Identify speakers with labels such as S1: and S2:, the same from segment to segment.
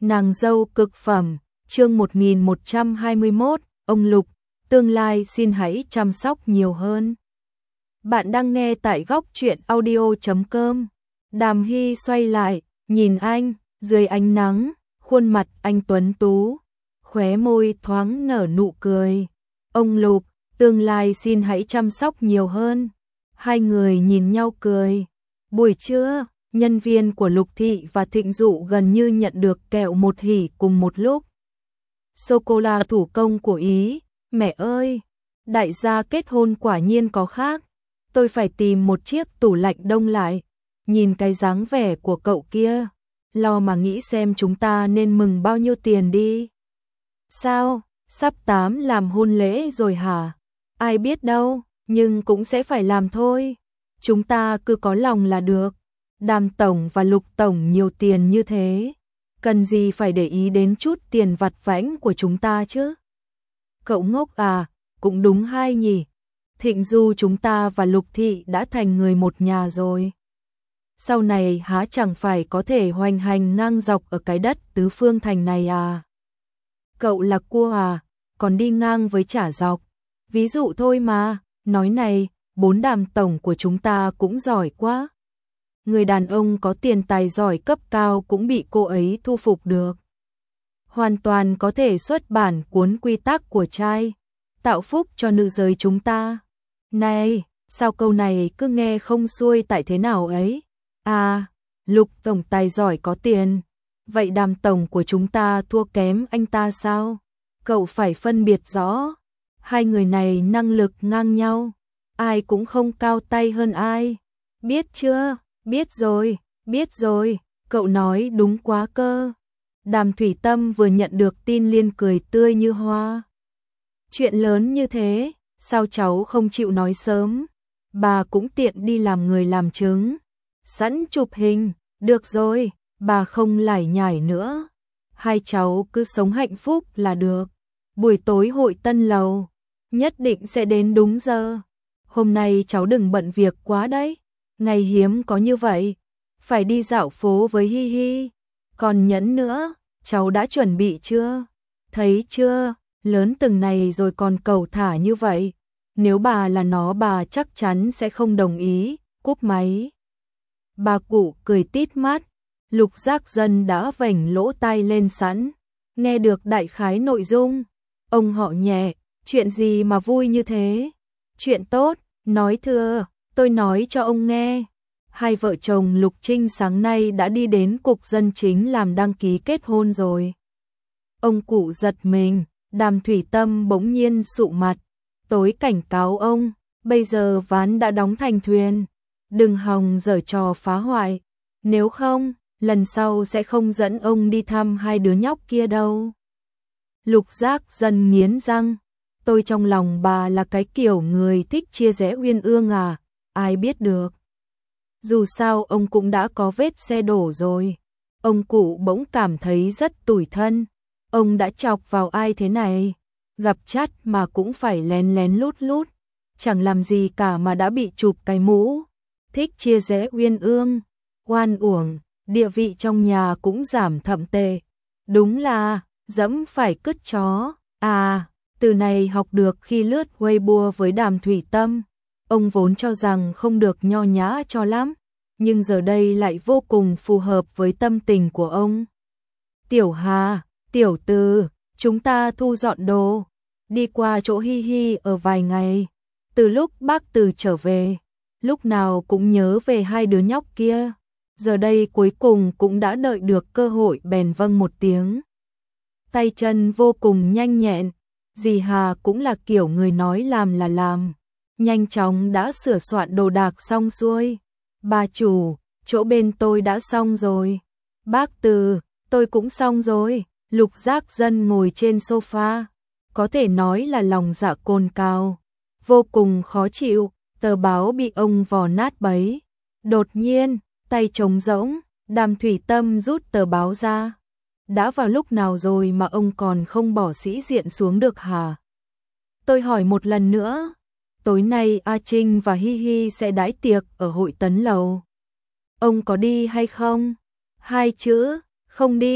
S1: Nàng dâu cực phẩm, chương 1121, ông Lục, tương lai xin hãy chăm sóc nhiều hơn. Bạn đang nghe tại góc truyện audio.com. Đàm Hy xoay lại, nhìn anh, dưới ánh nắng, khuôn mặt anh tuấn tú, khóe môi thoáng nở nụ cười. Ông Lục, tương lai xin hãy chăm sóc nhiều hơn. Hai người nhìn nhau cười. Buổi trưa, nhân viên của Lục Thị và Thịnh Dụ gần như nhận được kẹo một hỉ cùng một lúc. Sô-cô-la thủ công của Ý, mẹ ơi, đại gia kết hôn quả nhiên có khác. Tôi phải tìm một chiếc tủ lạnh đông lại. Nhìn cái dáng vẻ của cậu kia, lo mà nghĩ xem chúng ta nên mừng bao nhiêu tiền đi. Sao, sắp làm hôn lễ rồi hả? Ai biết đâu, nhưng cũng sẽ phải làm thôi. Chúng ta cứ có lòng là được. Đàm tổng và Lục tổng nhiều tiền như thế, cần gì phải để ý đến chút tiền vặt vãnh của chúng ta chứ? Cậu ngốc à, cũng đúng hay nhỉ. Thịnh Du chúng ta và Lục Thị đã thành người một nhà rồi. Sau này há chẳng phải có thể hoành hành ngang dọc ở cái đất tứ phương thành này à? Cậu là cua à, còn đi ngang với chả dọc. Ví dụ thôi mà, nói này, 4 Đàm tổng của chúng ta cũng giỏi quá. Người đàn ông có tiền tài giỏi cấp cao cũng bị cô ấy thu phục được. Hoàn toàn có thể xuất bản cuốn quy tắc của trai, tạo phúc cho nữ giới chúng ta. Này, sao câu này cứ nghe không xuôi tại thế nào ấy? À, Lục tổng tài giỏi có tiền, vậy Đàm tổng của chúng ta thua kém anh ta sao? Cậu phải phân biệt rõ, hai người này năng lực ngang nhau, ai cũng không cao tay hơn ai. Biết chưa? Biết rồi, cậu nói đúng quá cơ. Đàm Thủy Tâm vừa nhận được tin liền cười tươi như hoa. Chuyện lớn như thế, sao cháu không chịu nói sớm? Bà cũng tiện đi làm người làm chứng. Sẵn chụp hình, được rồi, bà không lải nhải nữa. Hai cháu cứ sống hạnh phúc là được. Buổi tối hội tân lầu, nhất định sẽ đến đúng giờ. Hôm nay cháu đừng bận việc quá đấy. Ngày hiếm có như vậy, phải đi dạo phố với Hi Hi. Còn nhẫn nữa, cháu đã chuẩn bị chưa? Thấy chưa, lớn từng này rồi còn cầu thả như vậy. Nếu bà là nó bà chắc chắn sẽ không đồng ý, cúp máy. Bà cụ cười tít mắt, Lục Giác Dân đã vểnh lỗ tai lên sẵn, nghe được đại khái nội dung. Ông họ nhẹ, chuyện gì mà vui như thế? Chuyện tốt, nói thưa. Tôi nói cho ông nghe, hai vợ chồng Lục Trinh sáng nay đã đi đến cục dân chính làm đăng ký kết hôn rồi. Ông cụ giật mình, Đàm Thủy Tâm bỗng nhiên sụ mặt, tối cảnh cáo ông, bây giờ ván đã đóng thành thuyền, đừng hòng giở trò phá hoại, nếu không, lần sau sẽ không dẫn ông đi thăm hai đứa nhóc kia đâu. Lục Giác Dân nghiến răng, tôi trong lòng bà là cái kiểu người thích chia rẽ uyên ương à? Ai biết được. Dù sao ông cũng đã có vết xe đổ rồi. Ông cụ bỗng cảm thấy rất tủi thân. Ông đã chọc vào ai thế này? Gặp chắt mà cũng phải lén lén lút lút. Chẳng làm gì cả mà đã bị chụp cái mũ. Thích chia rẽ uyên ương. Oan uổng, địa vị trong nhà cũng giảm thậm tệ. Đúng là, dẫm phải cứt chó. À, từ này học được khi lướt Weibo với Đàm Thủy Tâm. Ông vốn cho rằng không được nho nhã cho lắm, nhưng giờ đây lại vô cùng phù hợp với tâm tình của ông. Tiểu Hà, tiểu Từ, chúng ta thu dọn đồ, đi qua chỗ Hi Hi ở vài ngày. Từ lúc bác Từ trở về, lúc nào cũng nhớ về hai đứa nhóc kia. Giờ đây cuối cùng cũng đã đợi được cơ hội bèn vâng một tiếng. Tay chân vô cùng nhanh nhẹn, dì Hà cũng là kiểu người nói làm là làm. Nhanh chóng đã sửa soạn đồ đạc xong xuôi. Bà chủ, chỗ bên tôi đã xong rồi. Bác Từ, tôi cũng xong rồi. Lục Giác Dân ngồi trên sofa, có thể nói là lòng dạ cồn cào, vô cùng khó chịu, tờ báo bị ông vò nát bấy. Đột nhiên, tay trống rỗng, Đàm Thủy Tâm rút tờ báo ra. Đã vào lúc nào rồi mà ông còn không bỏ sĩ diện xuống được hả? Tôi hỏi một lần nữa. Tối nay A Trinh và Hi Hi sẽ đãi tiệc ở hội tấn lầu. Ông có đi hay không? Hai chữ, không đi.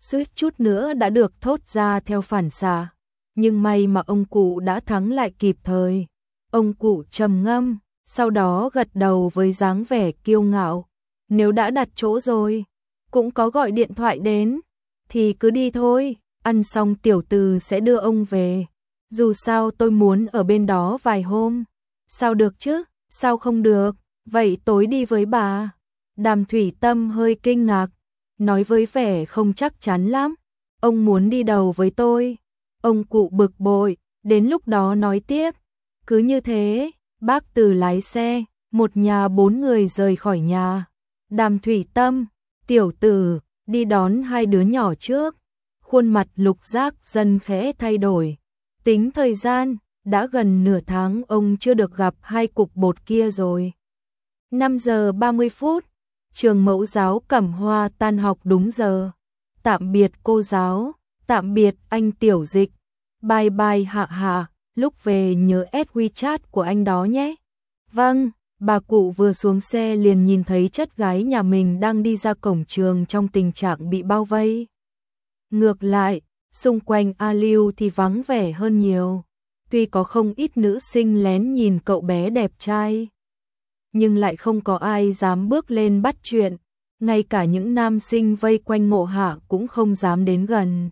S1: suýt chút nữa đã được thốt ra theo phản xạ. Nhưng may mà ông cụ đã thắng lại kịp thời. Ông cụ trầm ngâm, sau đó gật đầu với dáng vẻ kiêu ngạo. Nếu đã đặt chỗ rồi, cũng có gọi điện thoại đến, thì cứ đi thôi, ăn xong tiểu từ sẽ đưa ông về. Dù sao tôi muốn ở bên đó vài hôm. Sao được chứ, sao không được, vậy tối đi với bà. Đàm Thủy Tâm hơi kinh ngạc, nói với vẻ không chắc chắn lắm. Ông muốn đi đầu với tôi. Ông cụ bực bội, đến lúc đó nói tiếp. Cứ như thế, bác Từ lái xe, một nhà 4 người rời khỏi nhà. Đàm Thủy Tâm, tiểu tử, đi đón hai đứa nhỏ trước. Khuôn mặt Lục Giác dần khẽ thay đổi. Tính thời gian, đã gần nửa tháng ông chưa được gặp hai cục bột kia rồi. 5 giờ 30 phút, trường mẫu giáo Cẩm Hoa tan học đúng giờ. Tạm biệt cô giáo, tạm biệt anh Tiểu Dịch. Bye bye Hạ Hạ, lúc về nhớ add WeChat của anh đó nhé. Vâng, bà cụ vừa xuống xe liền nhìn thấy chất gái nhà mình đang đi ra cổng trường trong tình trạng bị bao vây. Ngược lại, xung quanh A Lưu thì vắng vẻ hơn nhiều. Tuy có không ít nữ sinh lén nhìn cậu bé đẹp trai, nhưng lại không có ai dám bước lên bắt chuyện. Ngay cả những nam sinh vây quanh Ngộ Hạ cũng không dám đến gần.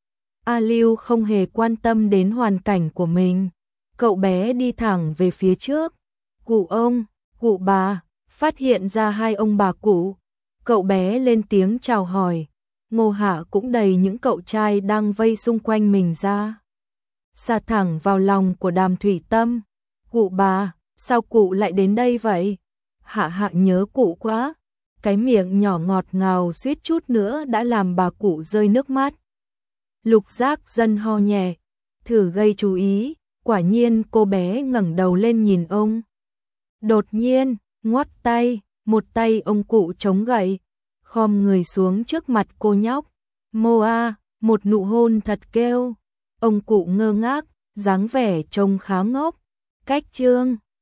S1: A Lưu không hề quan tâm đến hoàn cảnh của mình. Cậu bé đi thẳng về phía trước. Cụ ông, cụ bà, phát hiện ra hai ông bà cụ. Cậu bé lên tiếng chào hỏi. Ngô Hạ cũng đầy những cậu trai đang vây xung quanh mình ra. Xà thẳng vào lòng của Đàm Thủy Tâm. Cụ bà, sao cụ lại đến đây vậy? Hạ Hạ nhớ cụ quá. Cái miệng nhỏ ngọt ngào suýt chút nữa đã làm bà cụ rơi nước mắt. Lục Giác Dân ho nhẹ, thử gây chú ý, quả nhiên cô bé ngẩng đầu lên nhìn ông. Đột nhiên, ngoắt tay, một tay ông cụ chống gậy, khom người xuống trước mặt cô nhóc. Moa, một nụ hôn thật kêu. Ông cụ ngơ ngác, dáng vẻ trông khá ngốc. Cách chương